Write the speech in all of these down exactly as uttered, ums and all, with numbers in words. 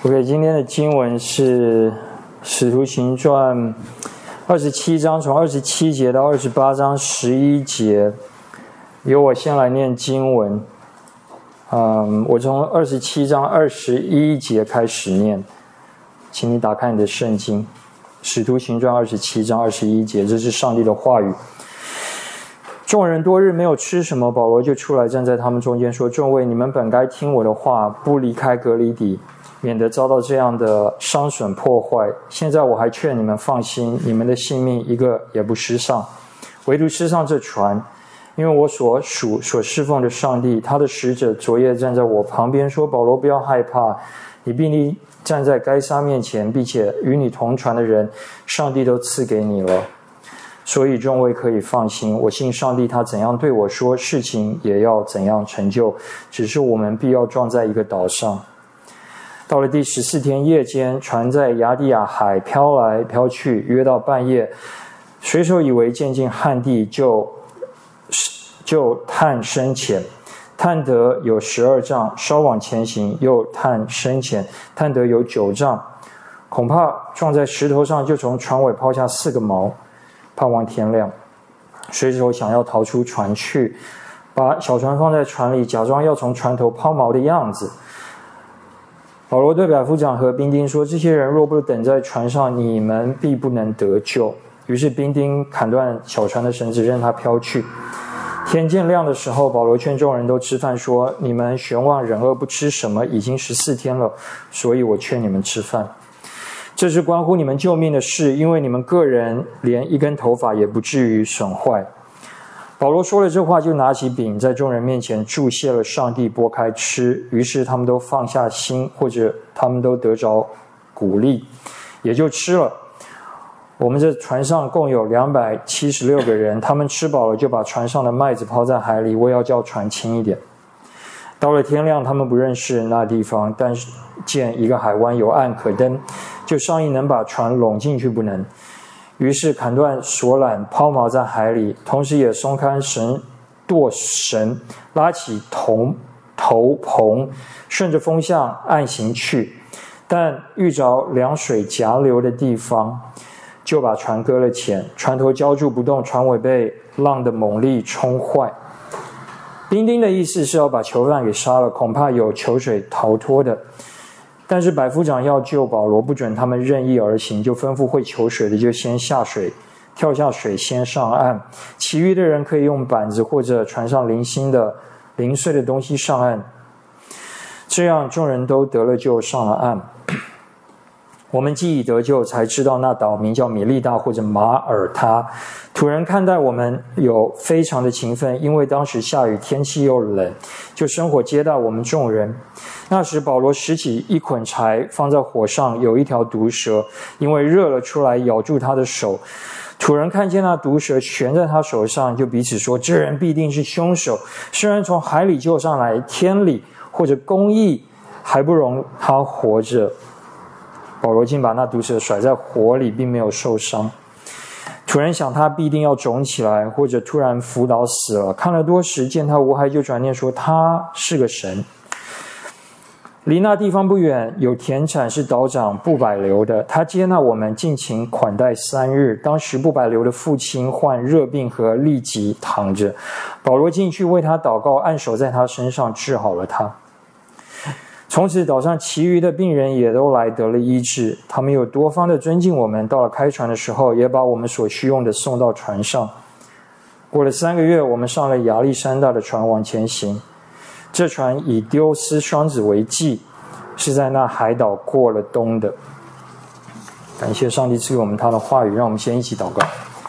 OK， 今天的经文是《使徒行传》二十七章，从二十七节到二十八章十一节。由我先来念经文。嗯，我从二十七章二十一节开始念，请你打开你的圣经，《使徒行传》二十七章二十一节，这是上帝的话语。众人多日没有吃什么，保罗就出来站在他们中间说：“众位，你们本该听我的话，不离开革哩底，免得遭到这样的伤损破坏。现在我还劝你们放心，你们的性命一个也不失丧，唯独失丧这船。因为我所属所侍奉的上帝，他的使者昨夜站在我旁边说：保罗，不要害怕，你必定站在该撒面前，并且与你同船的人，上帝都赐给你了。所以众位可以放心，我信上帝，他怎样对我说，事情也要怎样成就。只是我们必要撞在一个岛上。到了第十四天夜间，船在亚底亚海飘来飘去，约到半夜，水手以为渐近旱地，就就探深浅，探得有十二丈，稍往前行，又探深浅，探得有九丈，恐怕撞在石头上，就从船尾抛下四个锚，盼望天亮。水手想要逃出船去，把小船放在船里，假装要从船头抛锚的样子。保罗对百夫长和兵丁说：这些人若不等在船上，你们必不能得救。于是兵丁砍断小船的绳子，任它飘去。天渐亮的时候，保罗劝众人都吃饭，说：你们悬望忍饿不吃什么，已经十四天了，所以我劝你们吃饭。这是关乎你们救命的事，因为你们个人连一根头发也不至于损坏。保罗说了这话，就拿起饼，在众人面前祝谢了上帝，拨开吃。于是他们都放下心，或者他们都得着鼓励，也就吃了。我们这船上共有两百七十六个人，他们吃饱了，就把船上的麦子抛在海里，为要叫船轻一点。到了天亮，他们不认识那地方，但是见一个海湾有岸可登，就商议能把船拢进去不能。于是砍断索缆，抛锚在海里，同时也松开绳舵绳，拉起头头篷，顺着风向岸行去。但遇着凉水夹流的地方，就把船搁了浅，船头浇住不动，船尾被浪的猛力冲坏。兵丁的意思是要把囚犯给杀了，恐怕有求水逃脱的。但是百夫长要救保罗，不准他们任意而行，就吩咐会求水的就先下水，跳下水先上岸，其余的人可以用板子或者船上零星的零碎的东西上岸。这样众人都得了救，上了岸。我们既已得救，才知道那岛名叫米利大或者马耳他。土人看待我们有非常的勤奋，因为当时下雨，天气又冷，就生火接待我们众人。那时保罗拾起一捆柴放在火上，有一条毒蛇，因为热了出来，咬住他的手。土人看见那毒蛇悬在他手上，就彼此说：这人必定是凶手，虽然从海里救上来，天理或者公义还不容他活着。保罗竟把那毒蛇甩在火里，并没有受伤。土人想他必定要肿起来，或者突然伏倒死了。看了多时，见他无害，就转念说他是个神。离那地方不远，有田产是岛长布百流的，他接纳我们，尽情款待三日。当时布百流的父亲患热病和痢疾躺着，保罗进去为他祷告，按手在他身上，治好了他。从此岛上其余的病人也都来得了医治，他们有多方的尊敬我们。到了开船的时候，也把我们所需用的送到船上。过了三个月，我们上了亚历山大的船往前行。这船以丢斯双子为记，是在那海岛过了冬的。感谢上帝赐给我们他的话语，让我们先一起祷告。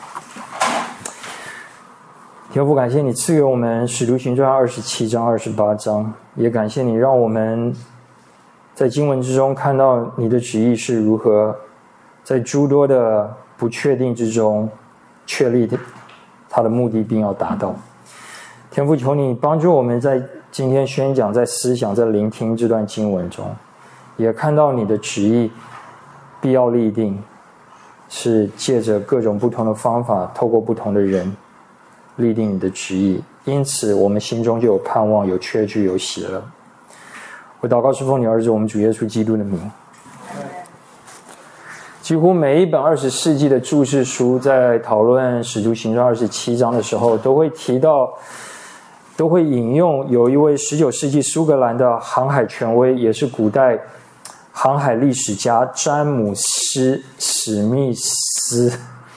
天父，感谢你赐给我们使徒行传二十七章二十八章，也感谢你让我们在经文之中看到你的旨意是如何在诸多的不确定之中确立他的目的并要达到。天父，求你帮助我们在今天宣讲，在思想，在聆听这段经文中，也看到你的旨意必要立定，是借着各种不同的方法，透过不同的人立定你的旨意，因此我们心中就有盼望，有确据，有喜乐。我祷告是奉你儿子我们主耶稣基督的名， 几乎每一本二十世纪的注释书在讨论使徒行传二十七章的时候，都会提到，都会引用有一位十九世纪苏格兰的航海权威，也是古代航海历史家詹姆斯·史密斯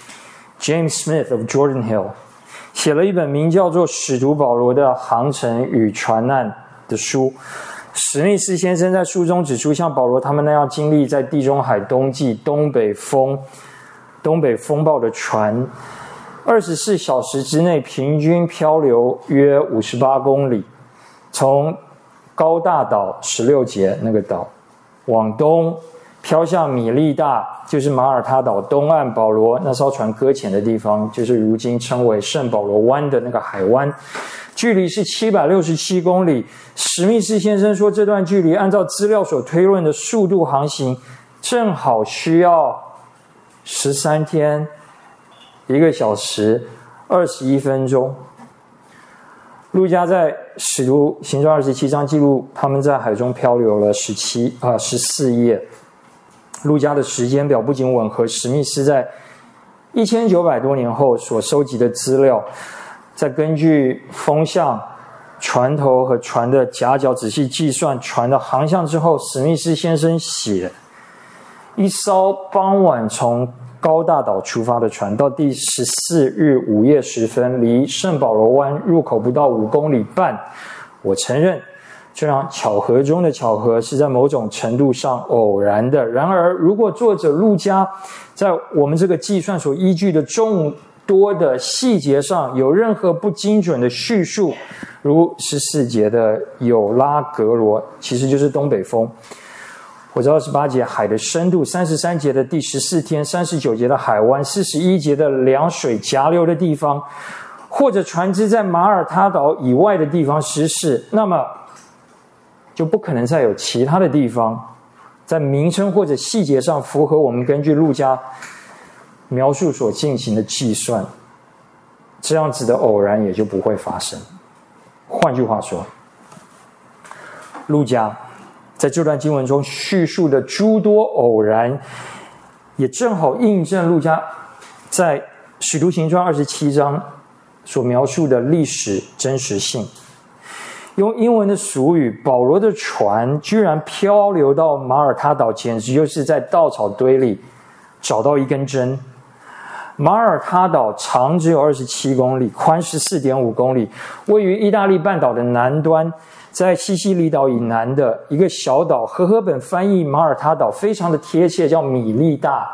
（James Smith of Jordan Hill） 写了一本名叫做《使徒保罗的航程与船难》的书。史密斯先生在书中指出，像保罗他们那样经历在地中海冬季东北风、东北风暴的船，二十四小时之内平均漂流约五十八公里，从高大岛十六节那个岛往东飘向米利大，就是马耳他岛东岸保罗那艘船搁浅的地方，就是如今称为圣保罗湾的那个海湾。距离是七百六十七公里。史密斯先生说，这段距离按照资料所推论的速度航行，正好需要十三天一个小时二十一分钟。路加在使徒行传二十七章记录他们在海中漂流了十七啊十四夜。路加的时间表不仅吻合史密斯在一千九百多年后所收集的资料，再根据风向、船头和船的夹角仔细计算船的航向之后，史密斯先生写，一艘傍晚从高大岛出发的船，到第十四日午夜时分，离圣保罗湾入口不到五公里半。我承认，这样巧合中的巧合是在某种程度上偶然的。然而，如果作者路加在我们这个计算所依据的众多的细节上有任何不精准的叙述，如十四节的有拉格罗，其实就是东北风，或者二十八节海的深度，三十三节的第十四天，三十九节的海湾，四十一节的凉水夹流的地方，或者船只在马耳他岛以外的地方失事，那么就不可能再有其他的地方在名称或者细节上符合我们根据路加描述所进行的计算，这样子的偶然也就不会发生。换句话说，路加在这段经文中叙述的诸多偶然，也正好印证路加在使徒行传二十七章所描述的历史真实性。用英文的俗语，保罗的船居然漂流到马耳他岛，简直就是在稻草堆里找到一根针。马耳他岛长只有二十七公里，宽 十四点五公里，位于意大利半岛的南端，在西西里岛以南的一个小岛，和合本翻译马耳他岛非常的贴切，叫米利大。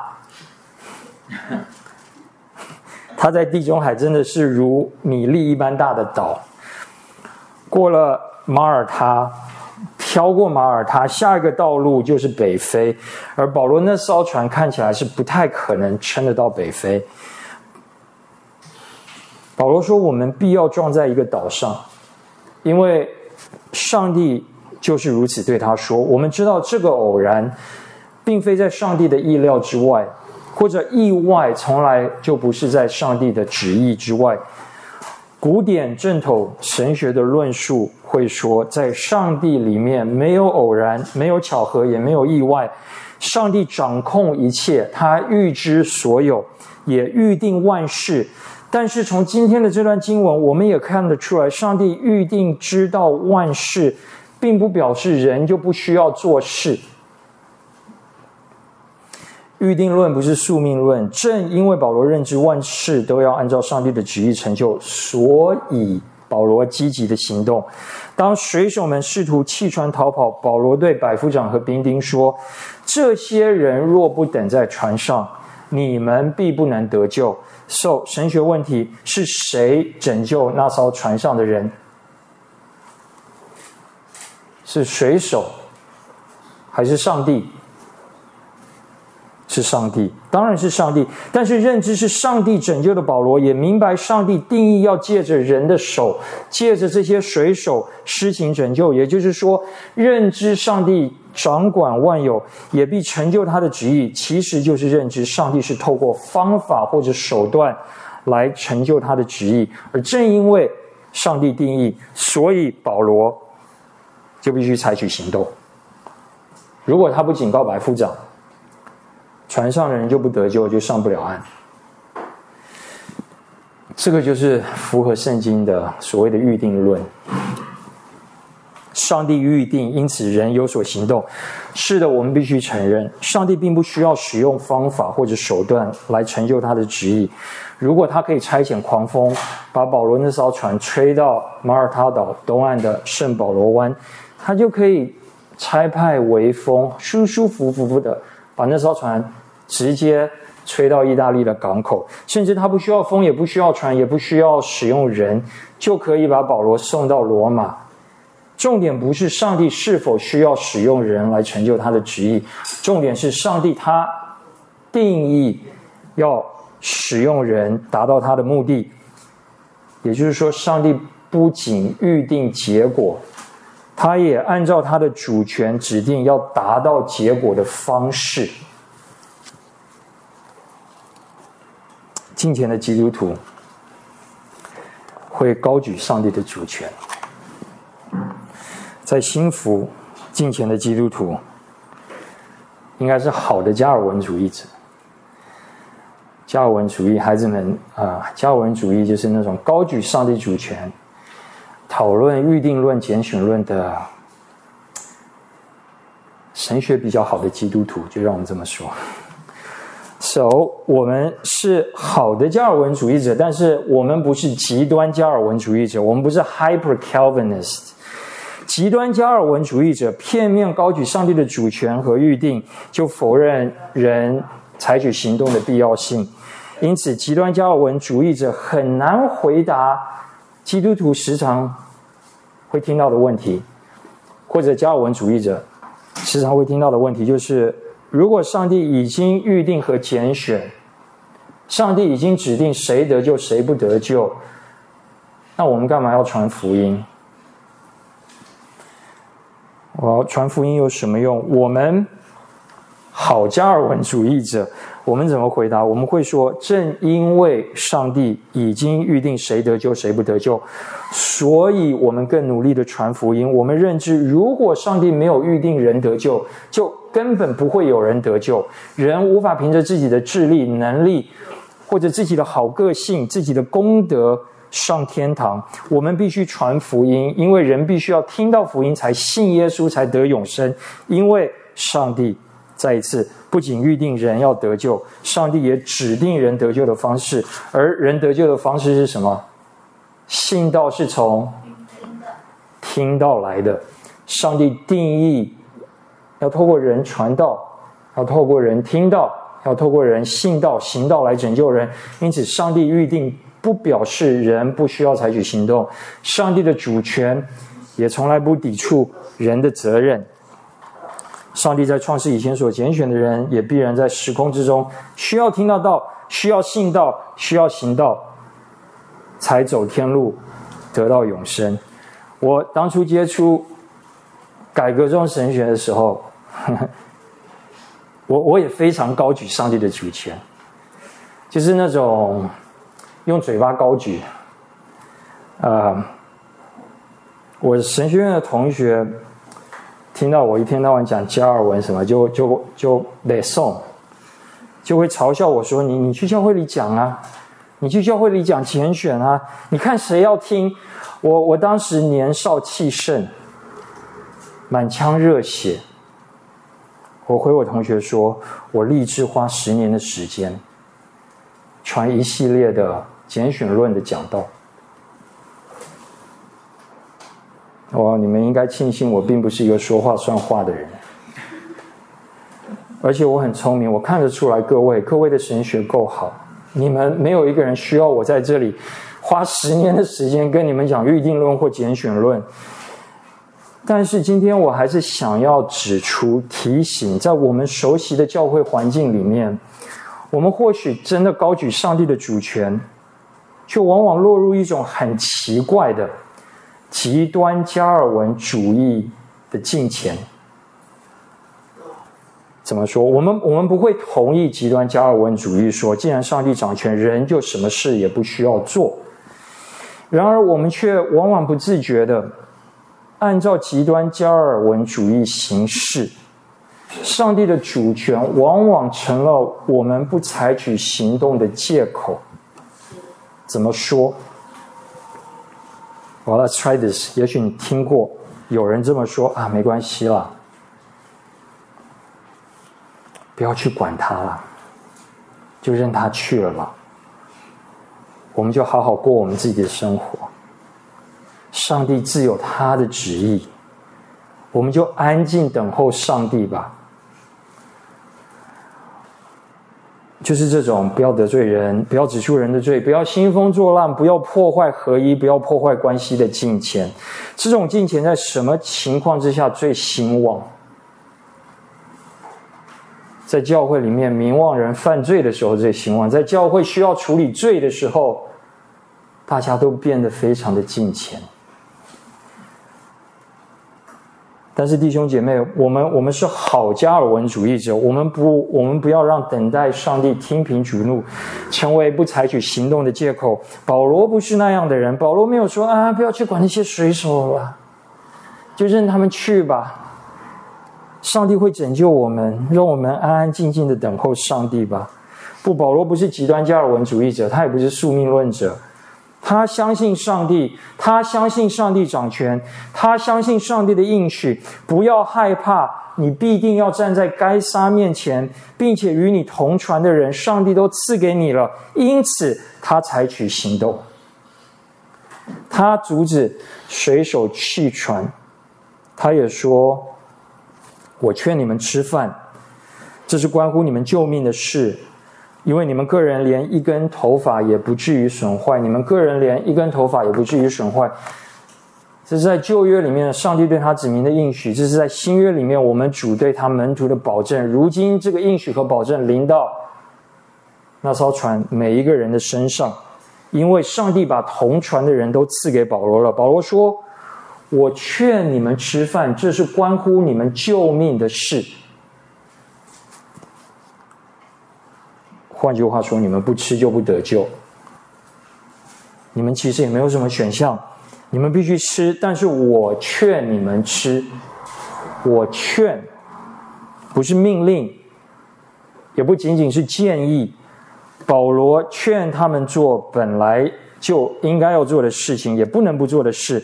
它在地中海真的是如米粒一般大的岛。过了马耳他，飘过马耳他，下一个道路就是北非，而保罗那艘船看起来是不太可能撑得到北非。保罗说，我们必要撞在一个岛上，因为上帝就是如此对他说。我们知道这个偶然并非在上帝的意料之外，或者意外从来就不是在上帝的旨意之外。古典正统神学的论述会说，在上帝里面没有偶然，没有巧合，也没有意外。上帝掌控一切，他预知所有，也预定万事。但是从今天的这段经文，我们也看得出来，上帝预定知道万事，并不表示人就不需要做事。预定论不是宿命论，正因为保罗认知万事都要按照上帝的旨意成就，所以保罗积极的行动。当水手们试图弃船逃跑，保罗对百夫长和兵丁说，这些人若不等在船上，你们必不能得救。So, 神学问题是谁拯救那艘船上的人？是水手还是上帝？是上帝，当然是上帝。但是认知是上帝拯救的保罗，也明白上帝定义要借着人的手，借着这些水手施行拯救。也就是说，认知上帝掌管万有，也必成就他的旨意，其实就是认知上帝是透过方法或者手段来成就他的旨意。而正因为上帝定义，所以保罗就必须采取行动。如果他不警告百夫长， 船上的人就不得救，就上不了岸。这个就是符合圣经的所谓的预定论。上帝预定，因此人有所行动。是的，我们必须承认，上帝并不需要使用方法或者手段来成就他的旨意。如果他可以差遣狂风，把保罗那艘船吹到马耳他岛东岸的圣保罗湾，他就可以差派微风，舒舒服服的把那艘船直接吹到意大利的港口，甚至他不需要风，也不需要船，也不需要使用人，就可以把保罗送到罗马。重点不是上帝是否需要使用人来成就他的旨意，重点是上帝他定义要使用人达到他的目的。也就是说，上帝不仅预定结果，他也按照他的主权指定要达到结果的方式。敬虔的基督徒会高举上帝的主权，在心服敬虔的基督徒应该是好的加尔文主义者。加尔文主义，孩子们啊、呃，加尔文主义就是那种高举上帝主权、讨论预定论、拣选论的神学比较好的基督徒，就让我们这么说。So， 我们是好的加尔文主义者，但是我们不是极端加尔文主义者，我们不是 hyper Calvinist。极端加尔文主义者片面高举上帝的主权和预定，就否认人采取行动的必要性。因此，极端加尔文主义者很难回答基督徒时常会听到的问题，或者加尔文主义者时常会听到的问题就是：如果上帝已经预定和拣选，上帝已经指定谁得救谁不得救，那我们干嘛要传福音？我要传福音有什么用？我们好加尔文主义者，我们怎么回答？我们会说，正因为上帝已经预定谁得救谁不得救，所以我们更努力的传福音。我们认知，如果上帝没有预定人得救，就根本不会有人得救。人无法凭着自己的智力、能力，或者自己的好个性、自己的功德上天堂。我们必须传福音，因为人必须要听到福音才信耶稣，才得永生。因为上帝再一次不仅预定人要得救，上帝也指定人得救的方式。而人得救的方式是什么？信道是从听道来的。上帝定义要透过人传道，要透过人听道，要透过人信道、行道来拯救人。因此，上帝预定不表示人不需要采取行动，上帝的主权也从来不抵触人的责任。上帝在创世以前所拣选的人，也必然在时空之中需要听到道，需要信道，需要行道，才走天路，得到永生。我当初接触改革宗神学的时候，呵呵我我也非常高举上帝的主权，就是那种用嘴巴高举。呃，我神学院的同学听到我一天到晚讲加尔文什么，就就就得送，就会嘲笑我说：“你你去教会里讲啊，你去教会里讲拣选啊，你看谁要听？”我我当时年少气盛，满腔热血，我回我同学说：“我立志花十年的时间，传一系列的拣选论的讲道。”哦，你们应该庆幸我并不是一个说话算话的人，而且我很聪明，我看得出来各位各位的神学够好，你们没有一个人需要我在这里花十年的时间跟你们讲预定论或拣选论。但是今天我还是想要指出提醒，在我们熟悉的教会环境里面，我们或许真的高举上帝的主权，却往往落入一种很奇怪的极端加尔文主义的敬虔。怎么说？我们我们不会同意极端加尔文主义说，既然上帝掌权，人就什么事也不需要做。然而我们却往往不自觉的按照极端加尔文主义行事， 上帝的主权往往成了我们不采取行动的借口。怎么说？ Well, let's try this. 也许你听过有人这么说啊，没关系啦，不要去管他了，就任他去了吧。我们就好好过我们自己的生活。上帝自有他的旨意，我们就安静等候上帝吧。就是这种不要得罪人，不要指出人的罪，不要兴风作浪，不要破坏合一，不要破坏关系的敬虔。这种敬虔在什么情况之下最兴旺？在教会里面名望人犯罪的时候最兴旺，在教会需要处理罪的时候，大家都变得非常的敬虔。但是弟兄姐妹，我们我们是好加尔文主义者，我们不我们不要让等待上帝听凭主怒成为不采取行动的借口。保罗不是那样的人，保罗没有说啊，不要去管那些水手了，就任他们去吧。上帝会拯救我们，让我们安安静静的等候上帝吧。不，保罗不是极端加尔文主义者，他也不是宿命论者。他相信上帝，他相信上帝掌权，他相信上帝的应许。不要害怕，你必定要站在该撒面前，并且与你同船的人，上帝都赐给你了。因此，他采取行动，他阻止水手弃船。他也说：“我劝你们吃饭，这是关乎你们救命的事。”因为你们个人连一根头发也不至于损坏，你们个人连一根头发也不至于损坏。这是在旧约里面上帝对他子民的应许，这是在新约里面我们主对他门徒的保证。如今这个应许和保证临到那艘船每一个人的身上，因为上帝把同船的人都赐给保罗了。保罗说：“我劝你们吃饭，这是关乎你们救命的事。”换句话说，你们不吃就不得救。你们其实也没有什么选项，你们必须吃，但是我劝你们吃。我劝，不是命令，也不仅仅是建议。保罗劝他们做本来就应该要做的事情，也不能不做的事。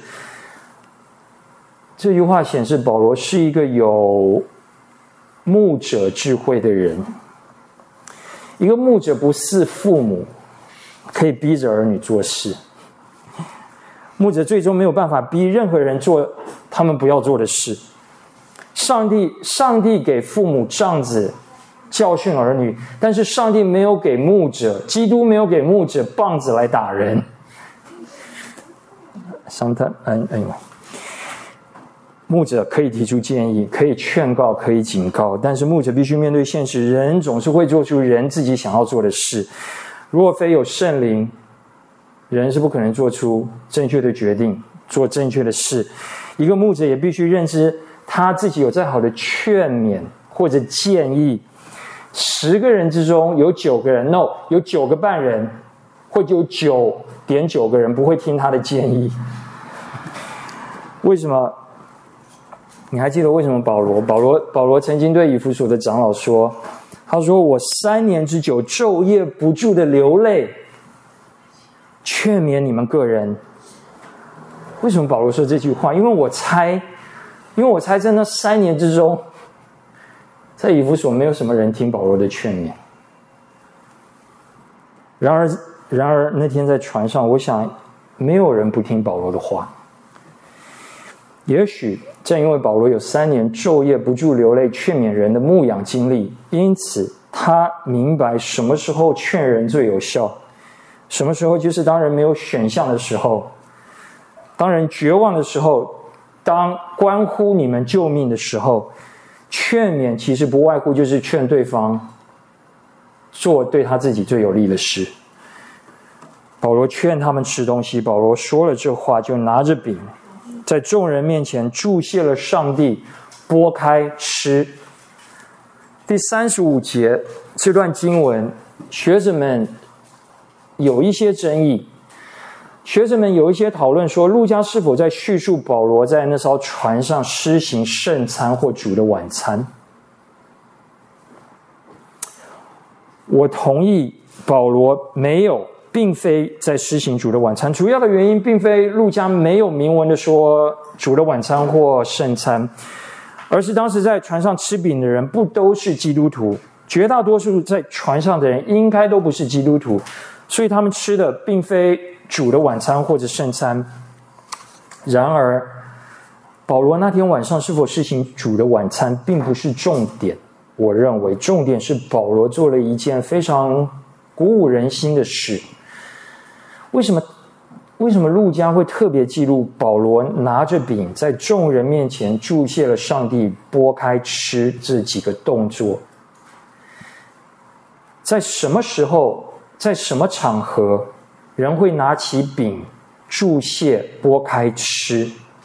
这句话显示保罗是一个有牧者智慧的人。一个牧者不似父母，可以逼着儿女做事。牧者最终没有办法逼任何人做他们不要做的事。上帝，上帝给父母杖子教训儿女，但是上帝没有给牧者，基督没有给牧者棒子来打人。Sometimes, anyway. 牧者可以提出建议，可以劝告，可以警告，但是牧者必须面对现实，人总是会做出人自己想要做的事。若非有圣灵，人是不可能做出正确的决定，做正确的事。一个牧者也必须认知他自己有再好的劝勉或者建议，十个人之中有九个人 no 有九个半人，或者有九点九个人不会听他的建议。为什么？你还记得为什么保罗保罗保罗曾经对以弗所的长老说，他说：“我三年之久昼夜不住的流泪，劝勉你们个人。”为什么保罗说这句话？因为我猜，因为我猜在那三年之中，在以弗所没有什么人听保罗的劝勉。然而，然而那天在船上，我想没有人不听保罗的话。也许正因为保罗有三年昼夜不住流泪劝勉人的牧养经历，因此他明白什么时候劝人最有效，什么时候就是当人没有选项的时候，当人绝望的时候，当关乎你们救命的时候，劝勉其实不外乎就是劝对方做对他自己最有利的事。保罗劝他们吃东西，保罗说了这话就拿着饼在众人面前祝谢了上帝，拨开吃。第三十五节这段经文，学者们有一些争议，学者们有一些讨论说，路加是否在叙述保罗在那艘船上施行圣餐或主的晚餐？ 我同意保罗没有并非在施行主的晚餐，主要的原因并非路加没有明文的说主的晚餐或圣餐，而是当时在船上吃饼的人不都是基督徒，绝大多数在船上的人应该都不是基督徒，所以他们吃的并非主的晚餐或者圣餐。然而保罗那天晚上是否施行主的晚餐并不是重点，我认为重点是保罗做了一件非常鼓舞人心的事。为什么为什么路加会特别记录保罗拿着饼在众人面前祝谢了上帝，拨开吃这几个动作？在什么时候，在什么场合，人会拿起饼祝谢拨开吃？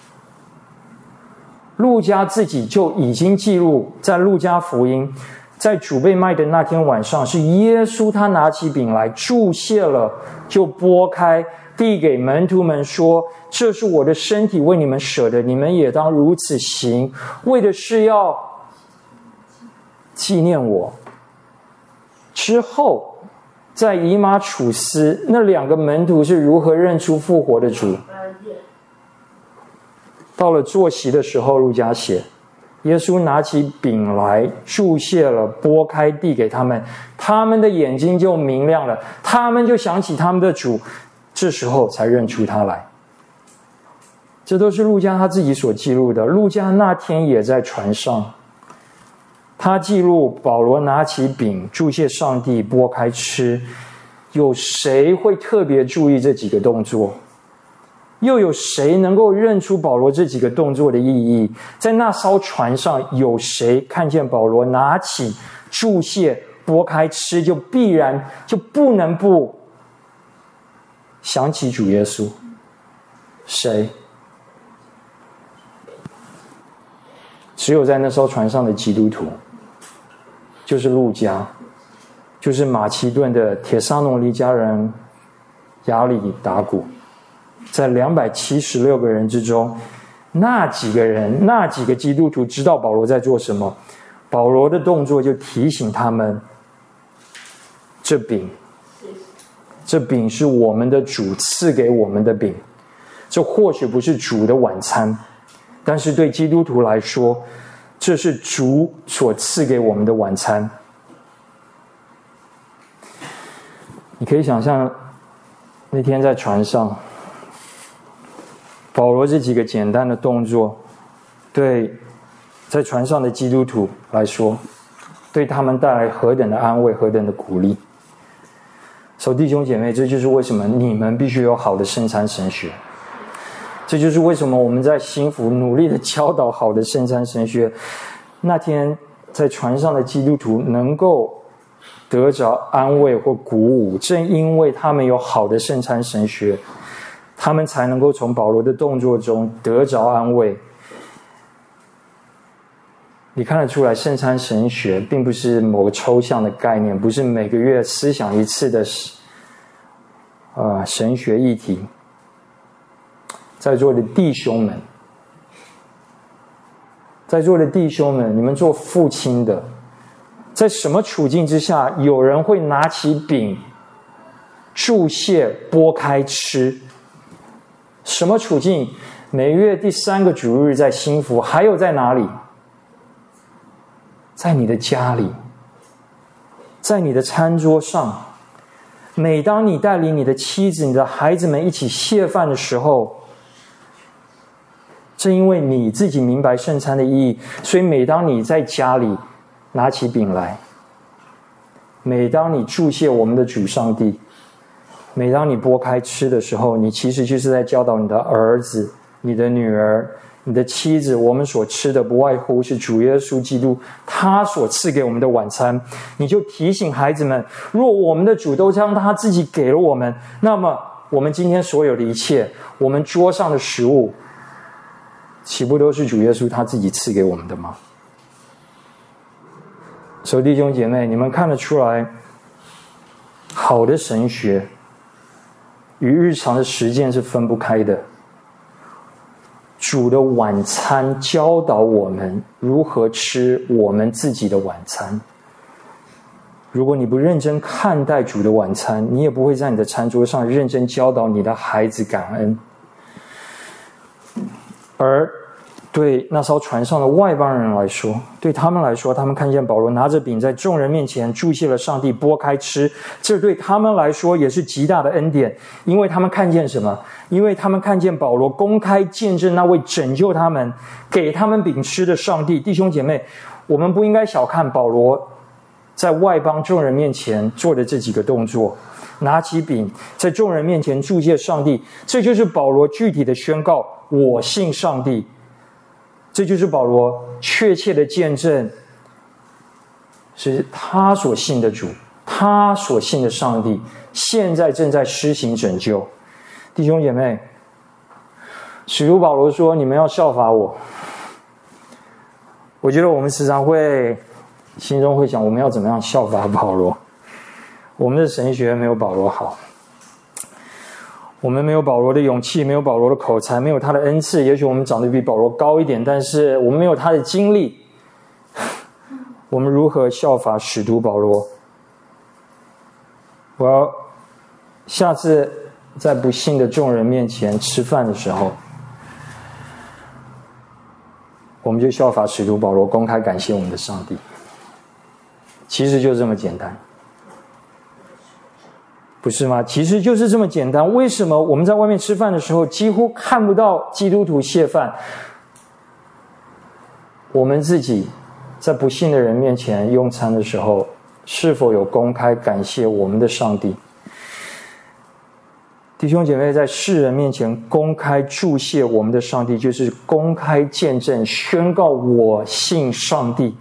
路加自己就已经记录，在路加福音，在主被卖的那天晚上，是耶稣他拿起饼来祝谢了，就拨开递给门徒们说，这是我的身体，为你们舍的，你们也当如此行，为的是要纪念我。之后在以马处斯，那两个门徒是如何认出复活的主？到了坐席的时候，路加写耶稣拿起饼来祝谢了，拨开递给他们，他们的眼睛就明亮了，他们就想起他们的主，这时候才认出他来。这都是路加他自己所记录的。路加那天也在船上，他记录保罗拿起饼祝谢上帝，拨开吃。有谁会特别注意这几个动作？又有谁能够认出保罗这几个动作的意义？在那艘船上，有谁看见保罗拿起祝谢拨开吃，就必然就不能不想起主耶稣？谁？只有在那艘船上的基督徒，就是路加，就是马其顿的铁撒罗尼迦人亚里达古。在两百七十六个人之中，那几个人，那几个基督徒知道保罗在做什么，保罗的动作就提醒他们，这饼这饼是我们的主赐给我们的饼，这或许不是主的晚餐，但是对基督徒来说，这是主所赐给我们的晚餐。你可以想象那天在船上，保罗这几个简单的动作，对在船上的基督徒来说，对他们带来何等的安慰，何等的鼓励。所以弟兄姐妹，这就是为什么你们必须有好的圣餐神学，这就是为什么我们在新福努力的教导好的圣餐神学。那天在船上的基督徒能够得着安慰或鼓舞，正因为他们有好的圣餐神学，他们才能够从保罗的动作中得着安慰。你看得出来，圣餐神学并不是某个抽象的概念，不是每个月思想一次的、呃、神学议题。在座的弟兄们，在座的弟兄们，你们做父亲的，在什么处境之下，有人会拿起饼祝谢拨开吃？什么处境？每月第三个主日在新福，还有在哪里？在你的家里，在你的餐桌上。每当你带领你的妻子、你的孩子们一起谢饭的时候，正因为你自己明白圣餐的意义，所以每当你在家里拿起饼来，每当你祝谢我们的主上帝，每当你拨开吃的时候，你其实就是在教导你的儿子、你的女儿、你的妻子，我们所吃的不外乎是主耶稣基督他所赐给我们的晚餐。你就提醒孩子们，若我们的主都将他自己给了我们，那么我们今天所有的一切，我们桌上的食物，岂不都是主耶稣他自己赐给我们的吗？所以弟兄姐妹，你们看得出来，好的神学与日常的实践是分不开的。主的晚餐教导我们如何吃我们自己的晚餐， 如果你不认真看待主的晚餐，你也不会在你的餐桌上认真教导你的孩子感恩。而对那艘船上的外邦人来说，对他们来说，他们看见保罗拿着饼在众人面前祝谢了上帝，拨开吃，这对他们来说也是极大的恩典。因为他们看见什么？因为他们看见保罗公开见证那位拯救他们、给他们饼吃的上帝。弟兄姐妹，我们不应该小看保罗在外邦众人面前做的这几个动作，拿起饼在众人面前祝谢上帝，这就是保罗具体的宣告：我信上帝。这就是保罗确切的见证，是他所信的主，他所信的上帝现在正在施行拯救。弟兄姐妹，使徒保罗说你们要效法我。我觉得我们时常会心中会想，我们要怎么样效法保罗？我们的神学没有保罗好，我们没有保罗的勇气，没有保罗的口才，没有他的恩赐。也许我们长得比保罗高一点，但是我们没有他的经历。我们如何效法使徒保罗？我要下次在不幸的众人面前吃饭的时候，我们就效法使徒保罗，公开感谢我们的上帝。其实就这么简单，不是吗？其实就是这么简单。为什么我们在外面吃饭的时候几乎看不到基督徒谢饭？我们自己在不信的人面前用餐的时候，是否有公开感谢我们的上帝？弟兄姐妹，在世人面前公开祝谢我们的上帝，就是公开见证宣告我信上帝。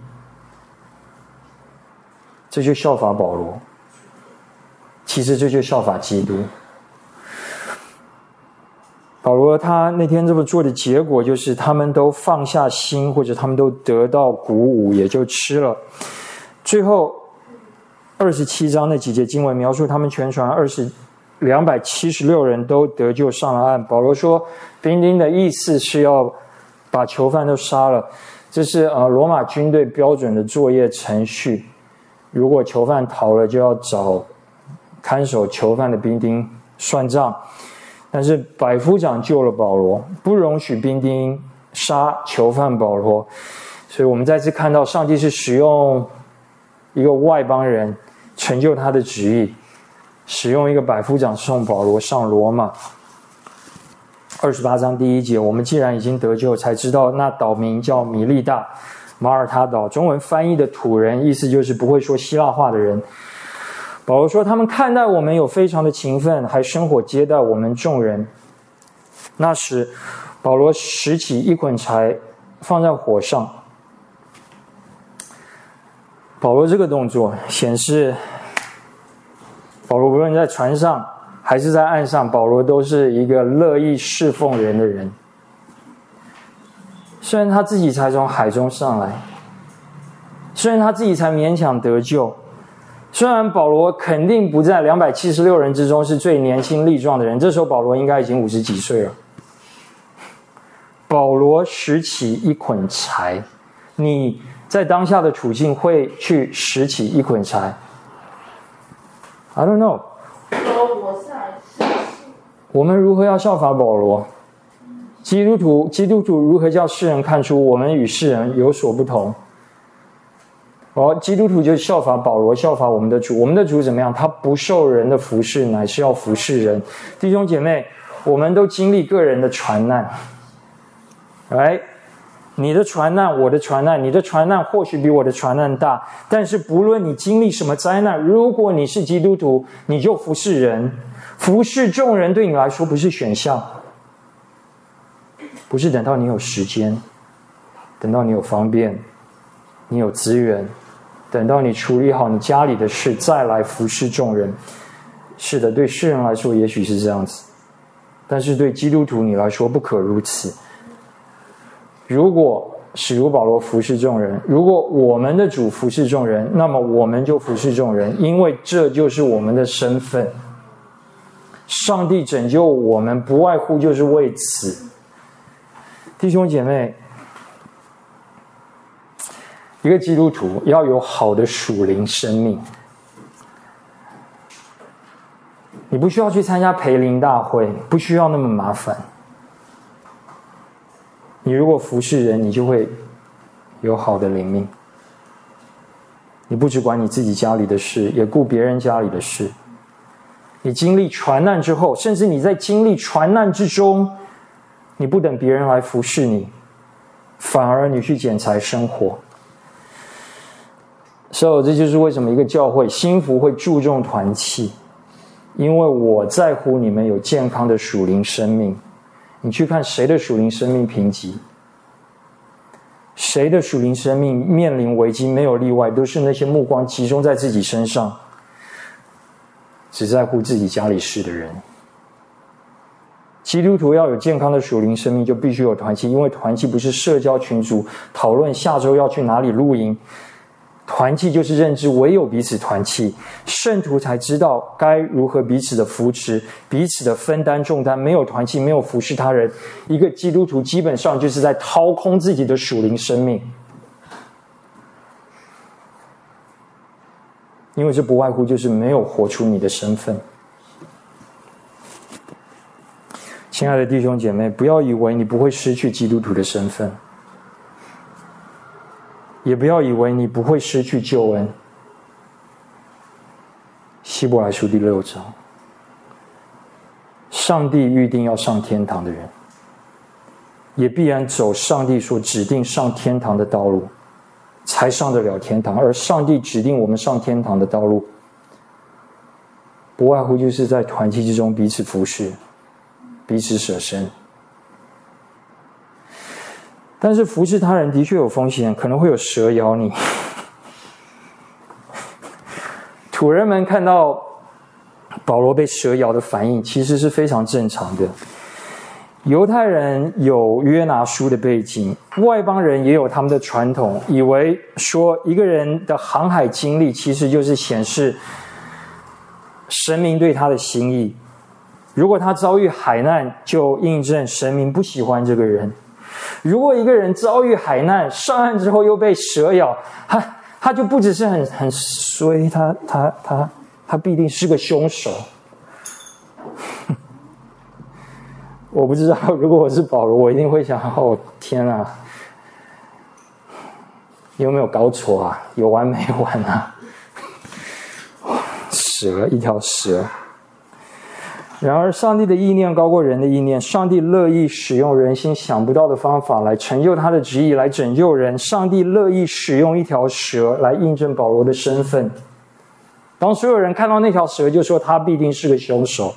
这就效法保罗，其实这就效法基督。保罗他那天这么做的结果，就是他们都放下心，或者他们都得到鼓舞，也就吃了。最后二十七章那几节经文描述他们全船二十两百七十六人都得救上了岸。保罗说，兵丁的意思是要把囚犯都杀了，这是呃罗马军队标准的作业程序。如果囚犯逃了，就要找看守囚犯的兵丁算账。但是百夫长救了保罗，不容许兵丁杀囚犯保罗。所以我们再次看到上帝是使用一个外邦人成就他的旨意，使用一个百夫长送保罗上罗马。二十八章第一节，我们既然已经得救，才知道那岛名叫米利大，马耳他岛，中文翻译的土人，意思就是不会说希腊话的人。保罗说，他们看待我们有非常的勤奋，还生火接待我们众人。那时保罗拾起一捆柴放在火上。保罗这个动作显示，保罗无论在船上还是在岸上，保罗都是一个乐意侍奉人的人。虽然他自己才从海中上来，虽然他自己才勉强得救，虽然保罗肯定不在两百七十六人之中是最年轻力壮的人，这时候保罗应该已经五十几岁了。保罗拾起一捆柴，你在当下的处境会去拾起一捆柴 ？I don't know。我们如何要效法保罗？基督徒，基督徒如何叫世人看出我们与世人有所不同？哦，基督徒就效法保罗，效法我们的主。我们的主怎么样？他不受人的服侍，乃是要服侍人。弟兄姐妹，我们都经历个人的船难，来，你的船难，我的船难，你的船难或许比我的船难大，但是不论你经历什么灾难，如果你是基督徒，你就服侍人，服侍众人对你来说不是选项，不是等到你有时间，等到你有方便，你有资源，等到你处理好你家里的事再来服侍众人。是的，对世人来说也许是这样子，但是对基督徒你来说不可如此。如果使徒保罗服侍众人，如果我们的主服侍众人，那么我们就服侍众人，因为这就是我们的身份。上帝拯救我们不外乎就是为此。弟兄姐妹，一个基督徒要有好的属灵生命， 你不需要去参加培灵大会，不需要那么麻烦。你如果服侍人，你就会有好的灵命。你不只管你自己家里的事，也顾别人家里的事。你经历传难之后，甚至你在经历传难之中，你不等别人来服侍你，反而你去捡财生活。所以这就是为什么一个教会新福会注重团契，因为我在乎你们有健康的属灵生命。你去看谁的属灵生命贫瘠，谁的属灵生命面临危机，没有例外，都是那些目光集中在自己身上，只在乎自己家里事的人。基督徒要有健康的属灵生命，就必须有团契，因为团契不是社交群组讨论下周要去哪里露营，团契就是认知唯有彼此团契，圣徒才知道该如何彼此的扶持，彼此的分担重担。没有团契，没有服侍他人，一个基督徒基本上就是在掏空自己的属灵生命，因为这不外乎就是没有活出你的身份。亲爱的弟兄姐妹，不要以为你不会失去基督徒的身份，也不要以为你不会失去救恩。希伯来书第六章，上帝预定要上天堂的人，也必然走上帝所指定上天堂的道路，才上得了天堂。而上帝指定我们上天堂的道路，不外乎就是在团契之中彼此服侍，彼此舍身。但是服侍他人的确有风险，可能会有蛇咬你。土人们看到保罗被蛇咬的反应，其实是非常正常的。犹太人有约拿书的背景，外邦人也有他们的传统，以为说一个人的航海经历其实就是显示神明对他的心意。如果他遭遇海难，就印证神明不喜欢这个人。如果一个人遭遇海难，上岸之后又被蛇咬，他他就不只是很很衰，他他他他必定是个凶手。我不知道，如果我是保罗，我一定会想：哦天啊，你有没有搞错啊？有完没完啊？蛇，一条蛇。然而上帝的意念高过人的意念，上帝乐意使用人心想不到的方法来成就他的旨意，来拯救人。上帝乐意使用一条蛇来印证保罗的身份。当所有人看到那条蛇，就说他必定是个凶手，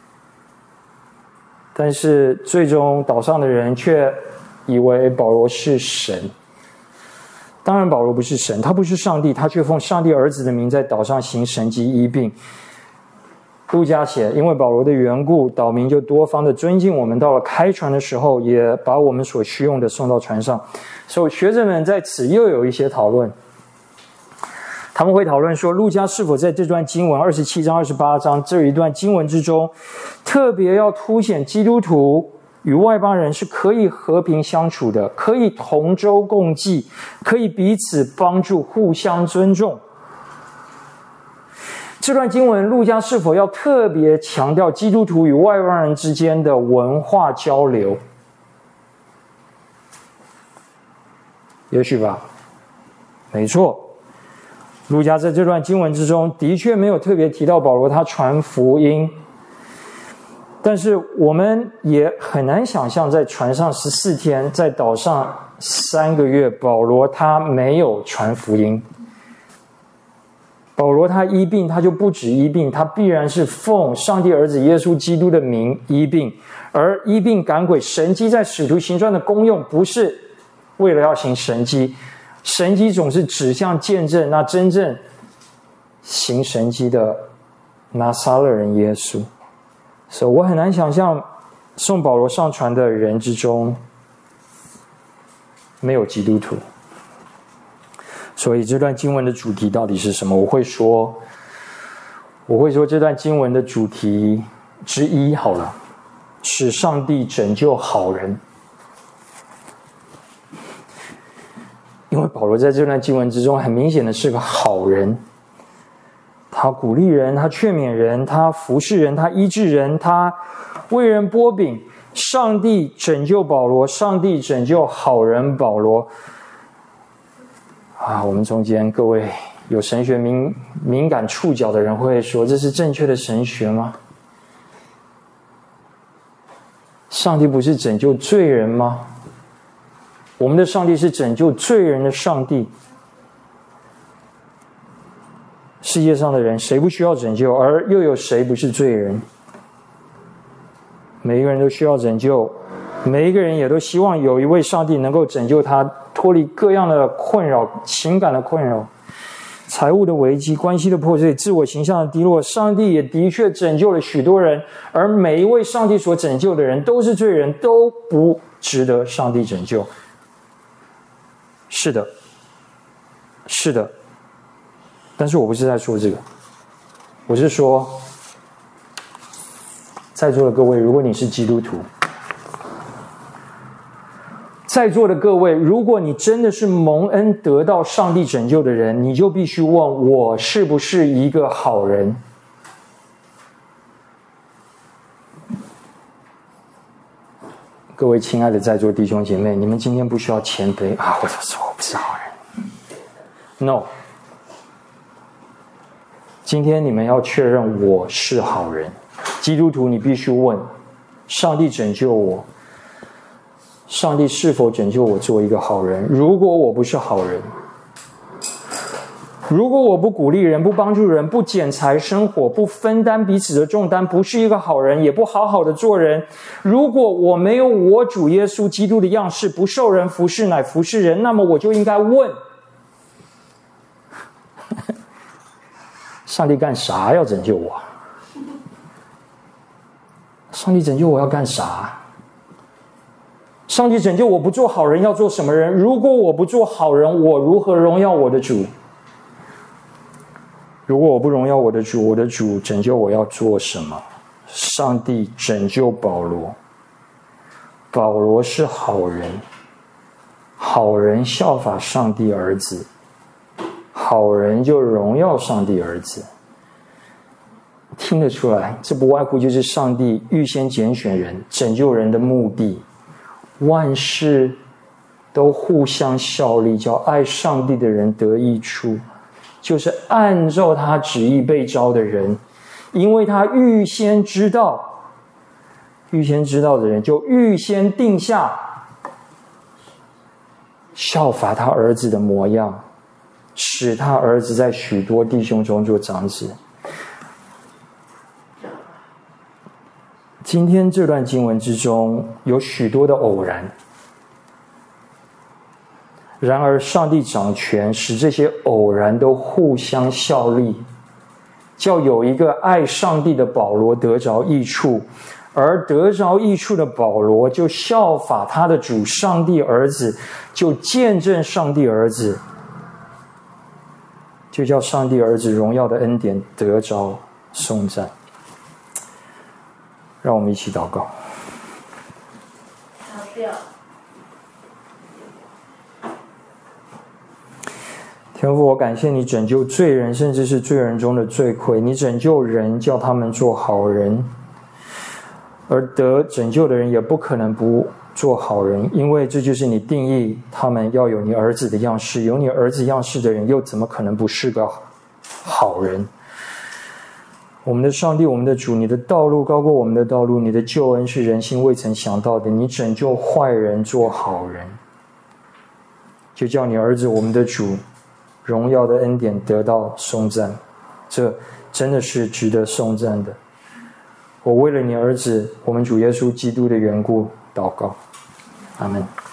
但是最终岛上的人却以为保罗是神。当然保罗不是神，他不是上帝，他却奉上帝儿子的名在岛上行神迹医病。路加写，因为保罗的缘故，岛民就多方的尊敬我们，到了开船的时候，也把我们所需用的送到船上。所以学者们在此又有一些讨论，他们会讨论说，路加是否在这段经文二十七章二十八章这一段经文之中，特别要凸显基督徒与外邦人是可以和平相处的，可以同舟共济，可以彼此帮助，互相尊重。这段经文路加是否要特别强调基督徒与外邦人之间的文化交流？也许吧。没错，路加在这段经文之中的确没有特别提到保罗他传福音，但是我们也很难想象在船上十四天，在岛上三个月，保罗他没有传福音。保罗他医病，他就不止医病，他必然是奉上帝儿子耶稣基督的名医病。而医病赶鬼神迹在使徒行传的功用，不是为了要行神迹，神迹总是指向见证那真正行神迹的拿撒勒人耶稣。所以我很难想象送保罗上船的人之中没有基督徒。所以这段经文的主题到底是什么？我会说，我会说这段经文的主题之一好了，使上帝拯救好人。因为保罗在这段经文之中很明显的是个好人， 他鼓励人，他劝勉人，他服侍人，他医治人，他为人擘饼。上帝拯救保罗，上帝拯救好人保罗。啊，我们中间各位有神学敏敏感触角的人会说，这是正确的神学吗？上帝不是拯救罪人吗？我们的上帝是拯救罪人的上帝。世界上的人谁不需要拯救，而又有谁不是罪人？每一个人都需要拯救，每一个人也都希望有一位上帝能够拯救他，脱离各样的困扰，情感的困扰，财务的危机，关系的破碎，自我形象的低落。上帝也的确拯救了许多人，而每一位上帝所拯救的人都是罪人，都不值得上帝拯救。是的，是的，但是我不是在说这个，我是说在座的各位，如果你是基督徒，在座的各位，如果你真的是蒙恩得到上帝拯救的人，你就必须问，我是不是一个好人？各位亲爱的在座弟兄姐妹，你们今天不需要谦卑啊！我就说我不是好人。No， 今天你们要确认我是好人。基督徒，你必须问：上帝拯救我，上帝是否拯救我做一个好人？如果我不是好人，如果我不鼓励人，不帮助人，不剪裁生火，不分担彼此的重担，不是一个好人，也不好好的做人，如果我没有我主耶稣基督的样式，不受人服侍乃服侍人，那么我就应该问：上帝干啥要拯救我？上帝拯救我要干啥？上帝拯救我不做好人要做什么人？如果我不做好人，我如何荣耀我的主？如果我不荣耀我的主，我的主拯救我要做什么？上帝拯救保罗，保罗是好人，好人效法上帝儿子，好人就荣耀上帝儿子。听得出来，这不外乎就是上帝预先拣选人，拯救人的目的。万事都互相效力，叫爱上帝的人得益处，就是按照他旨意被召的人，因为他预先知道，预先知道的人就预先定下效法他儿子的模样，使他儿子在许多弟兄中做长子。今天这段经文之中有许多的偶然，然而上帝掌权，使这些偶然都互相效力，叫有一个爱上帝的保罗得着益处，而得着益处的保罗就效法他的主上帝儿子，就见证上帝儿子，就叫上帝儿子荣耀的恩典得着颂赞。让我们一起祷告。天父，我感谢你拯救罪人，甚至是罪人中的罪魁。你拯救人，叫他们做好人，而得拯救的人也不可能不做好人，因为这就是你定义他们要有你儿子的样式。有你儿子样式的人，又怎么可能不是个好人？我们的上帝，我们的主，你的道路高过我们的道路，你的救恩是人心未曾想到的。你拯救坏人做好人，就叫你儿子我们的主荣耀的恩典得到颂赞，这真的是值得颂赞的。我为了你儿子我们主耶稣基督的缘故祷告，阿们。